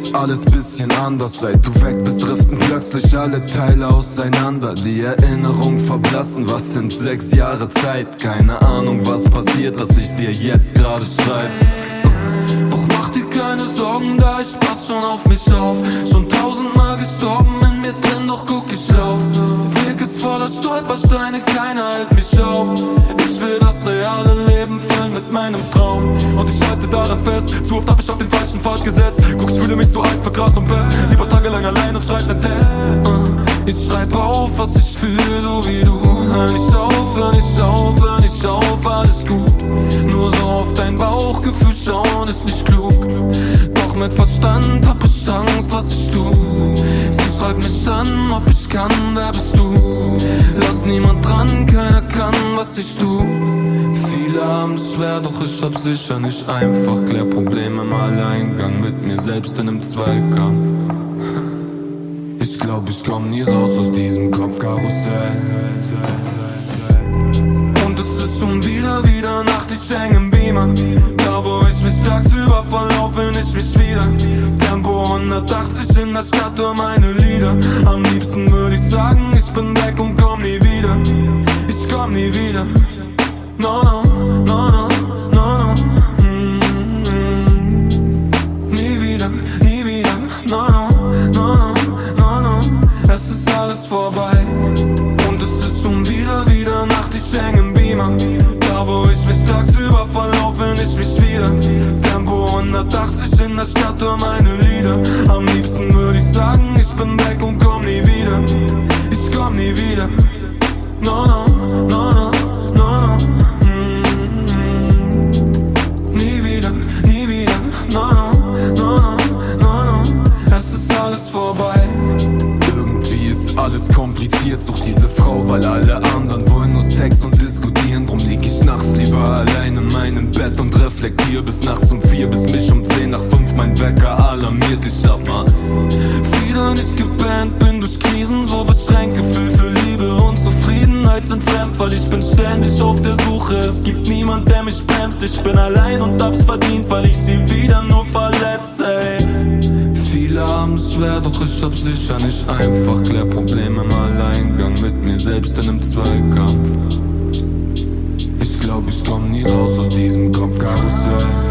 ist alles bisschen anders. Seit du weg bist, driften plötzlich alle Teile auseinander. Die Erinnerungen verblassen, was sind 6 Jahre Zeit? Keine Ahnung, was passiert, dass ich dir jetzt gerade schreib. Doch mach dir keine Sorgen, da ich pass schon auf mich auf. Schon 1000-mal gestorben in mir drin, doch guck ich lauf. Weg ist voller Stolpersteine, keiner hält mich auf. Ich will das reale Leben füllen mit meinem Traum. Und ich halte daran fest, zu oft hab ich auf den falschen Pfad gesetzt. Guck, ich fühle mich so alt, vergrast und Bett. Lieber tagelang allein und schreib nen Text. Ich schreib auf, was ich fühl, so wie du. Hör nicht auf, hör nicht auf, hör nicht auf, alles gut. Nur so auf dein Bauchgefühl schauen ist nicht klug. Doch mit Verstand hab ich Angst, was ich tu. Sie schreibt mich an, ob ich kann, wer bist du? Lass niemand dran, keiner kann, was ich tu. Viele haben's schwer, doch ich hab sicher nicht einfach. Klär Probleme im Alleingang mit mir selbst in nem Zweikampf. Ich glaub, ich komm nie raus aus diesem Kopfkarussell. Und es ist schon wieder Nacht, ich häng im Beamer. Da wo ich mich tagsüber verlauf, find ich mich wieder. Tempo 180 in der Stadt durch meine Lieder. Am liebsten würd ich sagen, ich bin weg und komm nie wieder. Ich komm nie wieder. No, no, no, no, no, no. Nie wieder, no, no, no, no, no, no. Es ist alles vorbei. Und es ist schon wieder Nacht, ich häng im Beamer. Da wo ich mich tagsüber verlauf, find ich mich wieder. Tempo 180 in der Stadt durch meine Lieder. Am liebsten würd ich sagen, ich bin weg und komm nie wieder. Ich komm nie wieder. No, no, no, no, no, no. Nie wieder, no, no, no, no, no, no. Es ist alles vorbei. Irgendwie ist alles kompliziert, such diese Frau, weil alle anderen wollen nur Sex und diskutieren. Drum lieg ich nachts lieber allein in meinem Bett und reflektier bis nachts um 4, bis mich um 10 nach 5 mein Wecker alarmiert. Ich hab mal wieder nicht gebannt, bin durch Krisen so beschränkt. Gefühl für Liebe und Zufriedenheit sind fremd, weil ich bin ständig auf der Suche. Es gibt niemand, der mich bremst. Ich bin allein und hab's verdient, weil ich sie wieder nur verletze, ey. Viele haben's schwer, doch ich hab sicher nicht einfach. Klär Probleme im Alleingang mit mir selbst in nem Zweikampf. Ich glaub, ich komm nie raus aus diesem Kopfkarussell.